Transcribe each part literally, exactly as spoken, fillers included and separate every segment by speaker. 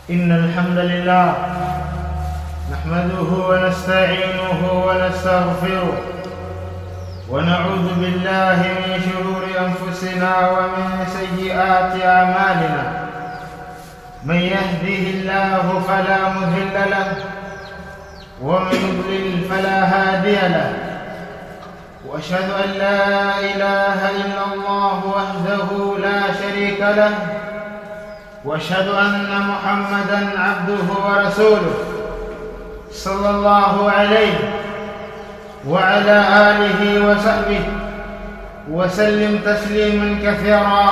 Speaker 1: إن الحمد لله نحمده ونستعينه ونستغفره ونعوذ بالله من شرور أنفسنا ومن سيئات أعمالنا. من يهده الله فلا مضل له ومن يضلل فلا هادي له. وأشهد أن لا إله إلا الله وحده لا شريك له، وأشهد أن محمدًا عبده ورسوله صلى الله عليه وعلى آله وصحبه وسلم تسليمًا كثيرا.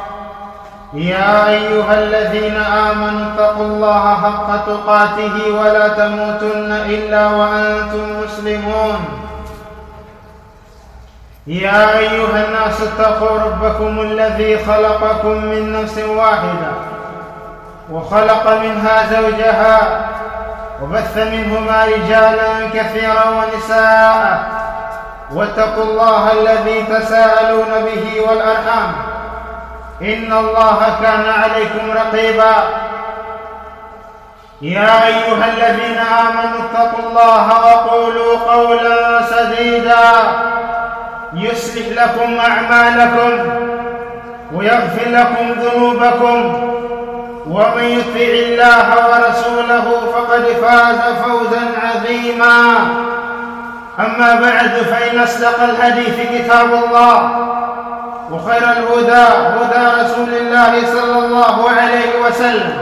Speaker 1: يا أيها الذين آمنوا اتقوا الله حق تقاته ولا تموتن إلا وأنتم مسلمون. يا أيها الناس اتقوا ربكم الذي خلقكم من نفس واحدة وخلق منها زوجها وبث منهما رجالا كثيرا ونساء، واتقوا الله الذي تساءلون به والأرحام إن الله كان عليكم رقيبا. يا أيها الذين آمنوا اتقوا الله وقولوا قولا سديدا يصلح لكم أعمالكم ويغفر لكم ذنوبكم، ومن يطع الله ورسوله فقد فاز فوزا عظيما. أما بعد، فإن أصدق الحديث كتاب الله، وخير الهدى هدى رسول الله صلى الله عليه وسلم،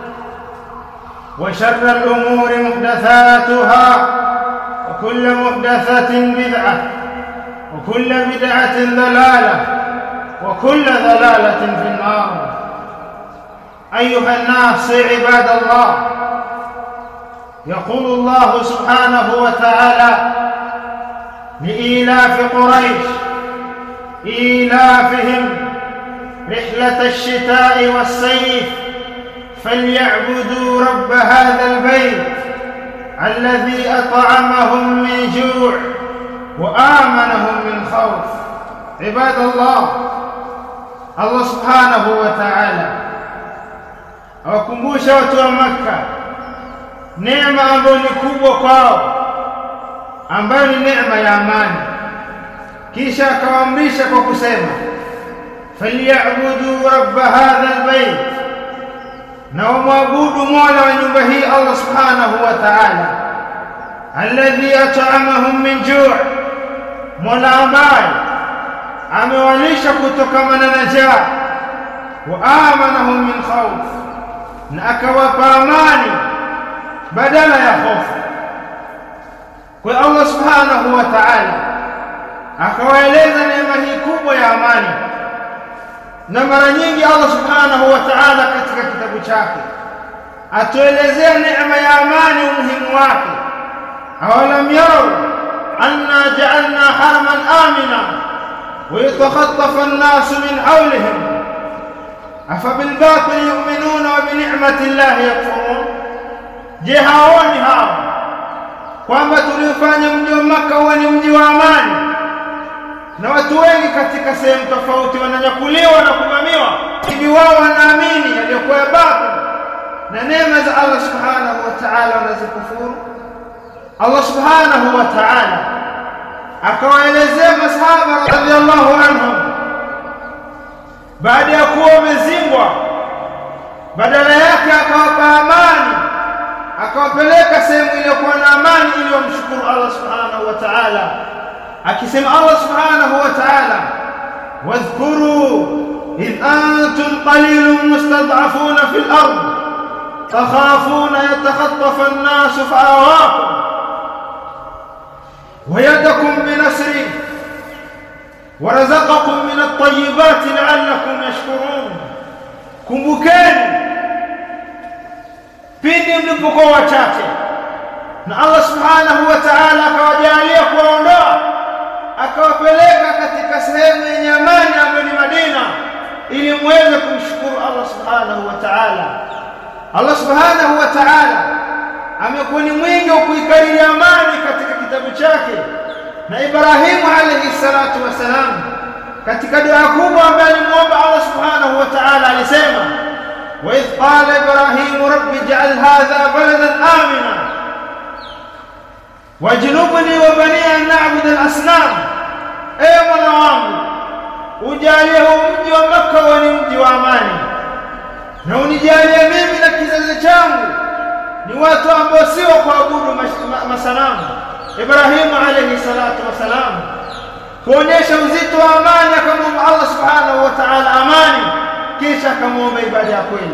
Speaker 1: وشر الأمور محدثاتها، وكل محدثة بدعة، وكل بدعة ضلالة، وكل ضلالة في النار. أيها الناس عباد الله، يقول الله سبحانه وتعالى لإيلاف قريش إيلافهم رحلة الشتاء والصيف فليعبدوا رب هذا البيت الذي أطعمهم من جوع وآمنهم من خوف. عباد الله، Allah subhanahu wa ta'ala awakumbusha watu wa Makka neema ambayo ni kubwa kwao, ambayo ni neema ya amani, kisha akawaamrisha kwa kusema falyabudu rabb hadha albayt, na wamwabudu mola wa nyumba hii Allah subhanahu wa ta'ala alladhi at'amahum min ju', mola ambaye amewalisha kutokamana na njaa, wa amanahum min khawf, na akawapa amani badala ya hofu. Kwa Allah subhanahu wa ta'ala akawaeleza neema hii kubwa ya amani, na mara nyingi Allah subhanahu wa ta'ala katika kitabu chake atuelezea neema ya amani, umuhimu wake. awalam yarau anna ja'alna haraman amina ويتخطف الناس من حولهم أفبالباطل يؤمنون وبنعمة الله يكفرون. Je, haoni hao kwamba tulifanya mji wa Makka uwe ni mji wa amani, na watu wengi katika sehemu tofauti wananyakuliwa na kuvamiwa, hivi wao wanaamini yaliyokuwa ya batili na neema za Allah subhanahu wa ta'ala wanazikufuru? Allah subhanahu wa ta'ala akawaelezea masahaba radhiallahu anhum, baada ya kuwa wamezingwa, badala yake akawapa amani, akawapeleka sehemu iliyokuwa na amani ili wamshukuru Allah subhanahu wa ta'ala, akisema Allah subhanahu wa ta'ala wadhkuru idh antum qalilun mustad'afuna fil ard takhafuna yatakhattafa an-nasu fa'awakum ويدكم بنصره ورزقكم من الطيبات لعلكم يشكرون. Kumbukeni pindi mlipokuwa wachache na Allah subhanahu wa ta'ala akawajalia kuwaondoa, akawapeleka katika sehemu yenye amani ambayo ni Madina, ili muweze kumshukuru Allah subhanahu wa ta'ala. Allah subhanahu wa ta'ala amekuwa ni mwingi wa kuikariri amani katika kitabu chake, na Ibrahimu alayhi salatu wasalam katika dua kubwa ambayo alimuomba Allah subhanahu wa ta'ala alisema وإذ قال إبراهيم رب wajnubni wa bani an na'bud al-asnam, ewe Mola wangu ujalie huu mji wa Makka uwe ni mji wa amani, na unijalie mimi na kizazi changu ni watu ambao si wa kuabudu masanamu. Ibrahim alayhi salatu wasalam kuonyesha uzito wa amani akamwomba Allah subhanahu wa ta'ala amani, kisha akamwomba ibada ya kweli.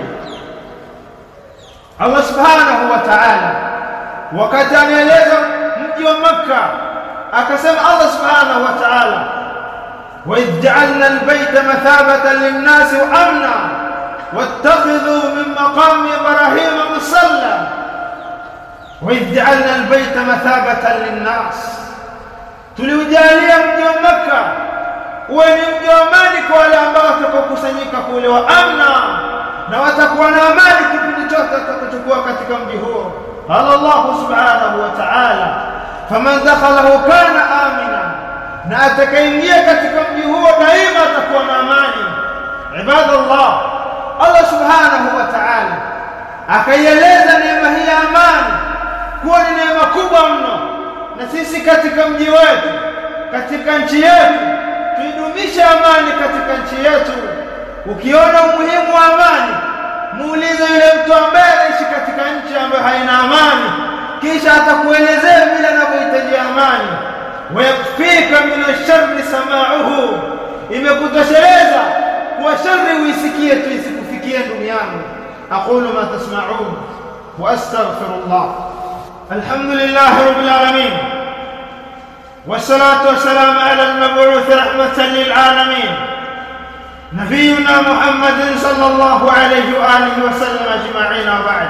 Speaker 1: Allah subhanahu wa ta'ala wakati anaeleza mji wa Makka akasema Allah subhanahu wa ta'ala, wa idh ja'alna al-bayta mathabatan lin-nasi wa amna wattakhidhu min maqami ibrahima musalla. wa idh ja'alna al-bayta mathabatan lin-nas, tuliujalia mji wa Makka uwe ni mji wa amani kwa wale ambao watakaokusanyika kule, wa amna, na watakuwa na amani kipindi chote watakachokuwa katika mji huo. Qala Allah subhanahu wa ta'ala, faman dakhalahu kana amina, na atakaingia katika mji huo daima atakuwa na amani. Ibadallah, Allah subhanahu wa ta'ala akaieleza neema hii ya amani kuwa ni neema kubwa mno, na sisi katika mji wetu, katika nchi yetu, tuidumishe amani katika nchi yetu. Ukiona umuhimu wa amani, muulize yule mtu ambaye anaishi katika nchi ambayo haina amani, kisha atakuelezea vile anavyohitaji amani. Wa yakfika min ash-sharri sama'uhu, imekutosheleza kwa shari uisikie tu isikufikie ndugu yangu. aqulu ma tasma'un wa astaghfirullah. alhamdulillahi rabbil alamin, wassalatu wassalamu ala al-mab'uth rahmatan lil alamin نبينا محمد صلى الله عليه وآله وسلم أجمعين. وبعد،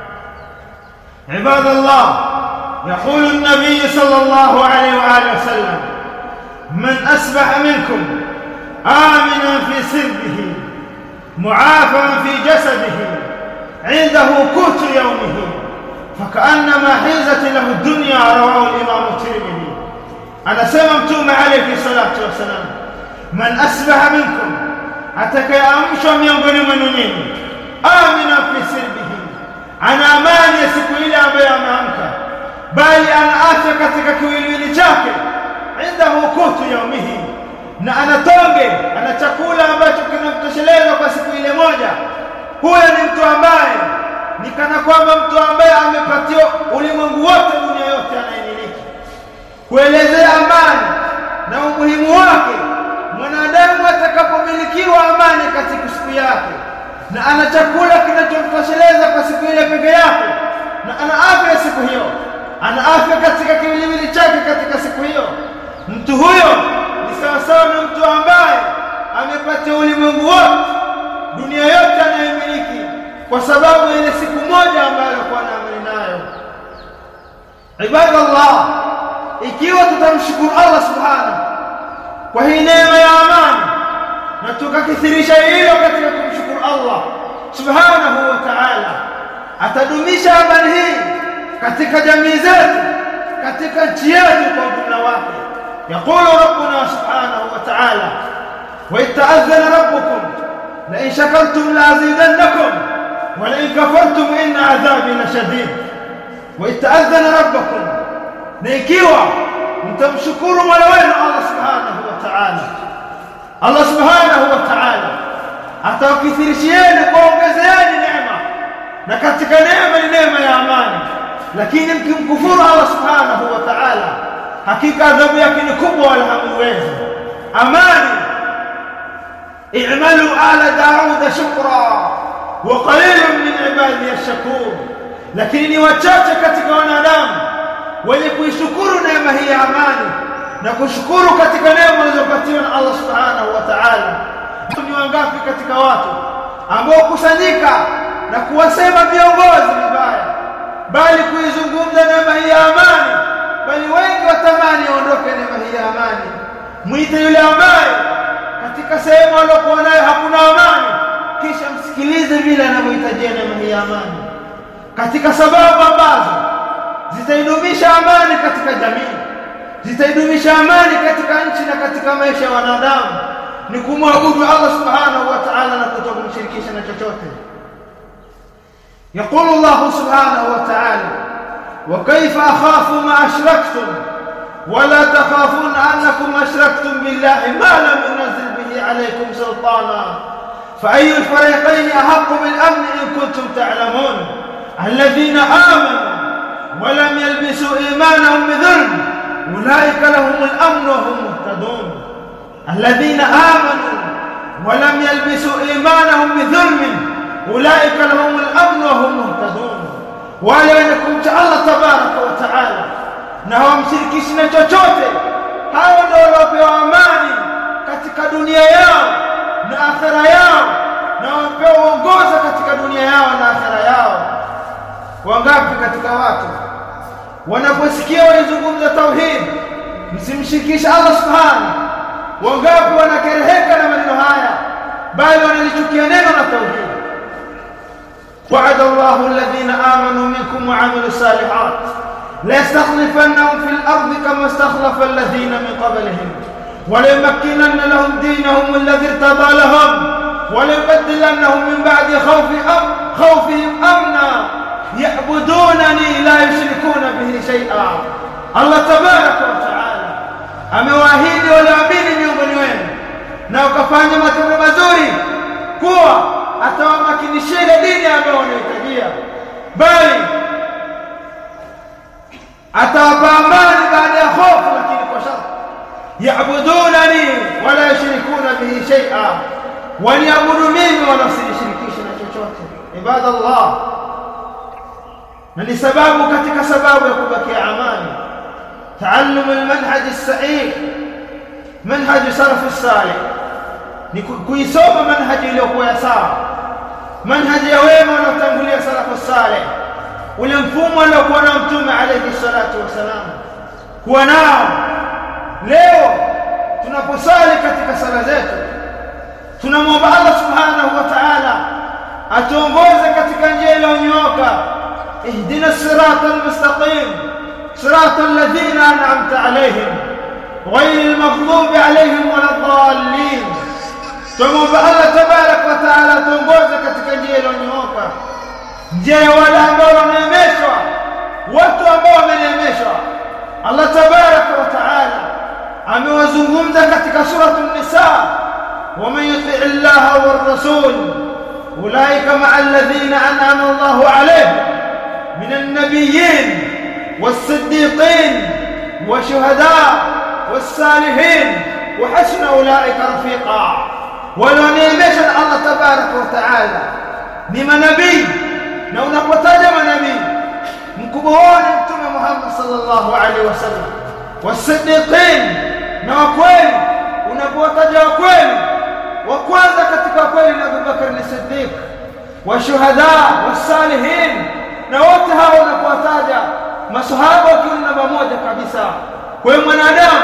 Speaker 1: عباد الله، يقول النبي صلى الله عليه وآله وسلم: من أصبح منكم آمنا في سربه معافا في جسده عنده قوت يومه فكأنما حيزت له الدنيا. رواه الإمام الترمذي. أنا سمعتم عليه الصلاة والسلام: من أصبح منكم، atakayeamshwa miongoni mwenu nyinyi, amina fi sirbihi, ana amani ya siku ile ambayo ameamka, bali ana afya katika kiwiliwili chake, indahu qutu yaumihi, na ana tonge, ana chakula ambacho kinamtosheleza kwa siku ile moja. Huyo ni mtu ambaye ni kana kwamba mtu ambaye amepatiwa ulimwengu wote, dunia yote anaimiliki. Kuelezea amani na umuhimu wake, mwanadamu atakapomilikiwa amani katika siku yake, na ana chakula kinachomtosheleza kwa siku ile peke yake, na ana afya siku hiyo, ana afya katika kiwiliwili chake katika siku hiyo, mtu huyo ni sawa sawa na mtu ambaye amepata ulimwengu wote, dunia yote anayemiliki, kwa sababu ile siku moja ambayo alikuwa anaamini nayo. Ibadallah, ikiwa tutamshukuru Allah subhanahu kwa hii neema ya amani, na tukakithirisha hilo katika kumshukuru Allah subhanahu wa ta'ala, atadumisha amani hii katika jamii zetu, katika nchi yetu kwa ujumla wake. Yaqulu rabbuna subhanahu wa ta'ala: wa ita'adhana rabbukum la in shakartum la azidannakum wa la in kafartum inna adhabi lashadid. Wa ita'adhana rabbukum, na ikiwa mtamshukuru Mola wenu Allah subhanahu wa ta'ala, Allah subhanahu wa ta'ala atakithirishieni, kuongezeeni neema, na katika neema ni neema ya amani. Lakini mkimkufuru Allah subhanahu wa ta'ala, hakika adhabu yake ni kubwa, wala hamwezi. Amani, i'malu ala Daud shukra wa qalilun min ibadiy ash-shakur, lakini ni wachache katika wanadamu wenye kuishukuru neema hii ya amani na kushukuru katika neema zilizopatiwa na Allah subhanahu wa ta'ala. Ni wangapi katika watu ambao kusanyika na kuwasema viongozi vibaya, bali kuizungumza neema hii ya amani, bali wengi watamani aondoke neema hii ya amani. Mwite yule ambaye katika sehemu aliyokuwa nayo hakuna amani, kisha msikilize vile anavyohitajia neema hii ya amani. Katika sababu ambazo zitaidumisha amani katika jamii, zitaidumisha amani katika nchi na katika maisha ya wanadamu, ni kumwabudu Allah subhanahu wa ta'ala na kutomshirikisha na chochote. Yaqulu Allah subhanahu wa ta'ala: وكيف أخاف ما أشركتم ولا تخافون أنكم أشركتم بالله ما لم ينزل به عليكم سلطانا فأي الفريقين أحق بالأمن إن كنتم تعلمون الذين آمنوا ولم يلبسوا إيمانهم بظلم أولئك لهم الأمن وهم مهتدون الذين آمنوا ولم يلبسوا إيمانهم بظلم أولئك لهم الأمن وهم مهتدون ولأنكم الله تبارك وتعالى na hawamshirikishi na chochote hao ndio waliopewa amani katika dunia yao na akhera yao na wapewa uongozi katika dunia yao na akhera yao. Wangapi katika watu wanaposikia walizungumza tauhid msimshirikisha Allah subhanahu, wangapi wanakereheka na maneno haya bali wanalichukia neno la tauhid. وعد الله الذين آمنوا منكم وعملوا الصالحات ليستخلفنهم في الأرض كما استخلف الذين من قبلهم وليمكنن لهم دينهم الذي ارتضى لهم وليبدلنهم من بعد خوف أم خوفهم أمنا يعبدونني لا يشركون به شيئا. الله تبارك وتعالى amewaahidi walioamini miongoni wenu na wakafanya matendo mazuri kuwa atawamakinishia ile dini ambayo wanahitajia, bali atawapa amani baada ya hofu, lakini kwa sharti yaabudunani wala yushrikuna bihi shay'a, waniabudu mimi wala wasishirikishe na chochote. Ibadallah, na ni sababu katika sababu ya kubakia amani taallum almanhaj as-sahih, manhaj salaf as-salih, ni kuisoma manhaji iliyokuwa sawa, manhaji ya wema waliotangulia salaf as-salih, ule mfumo aliokuwa na Mtume alayhi salatu wasalam kuwa nao. Leo tunaposali katika sala zetu tunamwomba Allah subhanahu wa ta'ala atuongoze katika njia iliyonyooka. ihdina siratal mustaqim siratal ladhina an'amta alayhim ghayril maghdubi alayhim waladdallin. Tumwomba Allah tabarak wa ta'ala atuongoze katika njia iliyonyooka, njia ya wale ambao wamenemeshwa, watu ambao wamenemeshwa. Allah tabarak wa ta'ala amewazungumza katika suratul Nisa, ومن يطع الله والرسول أولئك مع الذين أنعم الله عليهم من النبيين والصديقين والشهداء والصالحين وحسن أولئك رفيقا. ولو نيمشن الله تبارك وتعالى نما نبي na unapotaja manabii mkubwa ni Mtume Muhammad sallallahu alaihi wasallam, wasiddiqin na wakweli, unapotaja wakweli wa kwanza katika kweli ni Abu Bakar as-Siddiq, wa shuhada wasalihin, na wote hao unapotaja masahaba wakiwa namba moja kabisa. Kwa hiyo mwanadamu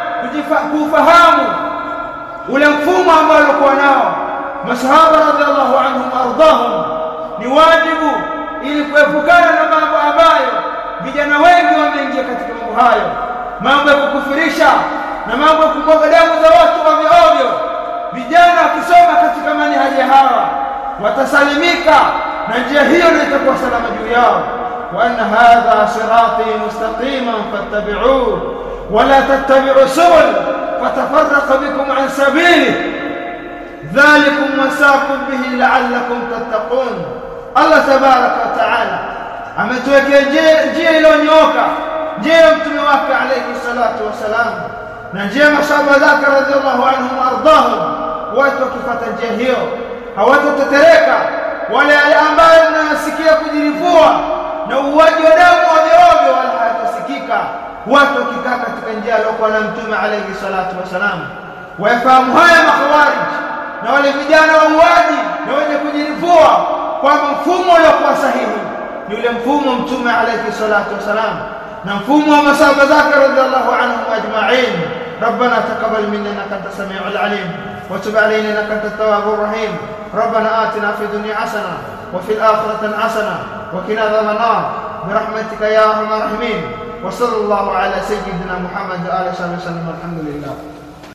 Speaker 1: kufahamu ule mfumo ambao walikuwa nao masahaba radhiallahu anhum ardahum ni wajibu, ili kuepukana na mambo ambayo vijana wengi wameingia katika mambo hayo, mambo ya kukufirisha na mambo ya kumwaga damu za watu ovyo ovyo. Vijana wakisoma katika manhaji hawa watasalimika na njia hiyo ndio itakuwa salama juu yao. wa anna hadha sirati mustaqiman fattabi'uhu wa la tattabi'u subul fatafarraqa bikum an sabili dhalikum wasaqum bihi la'allakum tattaqun. Allah tabaraka wa ta'ala ametuwekea njia iliyonyooka, njia ya Mtume wake alayhi salatu wasalam na njia ya masahaba zake radhiallahu anhum ardahum. Watu wakifuata njia hiyo hawatatetereka, wale ambao wanasikia kujirifua na uwaji wa damu ovyo ovyo wala hatasikika. Watu wakikaa katika njia aliyokuwa na Mtume alayhi salatu wasalam wafahamu haya makhawarij na wale vijana wa uwaji na wenye kujirifua kwa mfumo uliokuwa sahihi ni ule mfumo Mtume alayhi salatu wasalam na mfumo wa masahaba zake radhiallahu anhum ajma'in. ربنا تقبل منا انك انت السميع العليم وتب علينا انك انت التواب الرحيم. ربنا آتنا في الدنيا حسنه وفي الاخره حسنه وقنا عذاب النار برحمتك يا ارحم الراحمين. وصلى الله على سيدنا محمد وآله وصحبه وسلم. الحمد لله.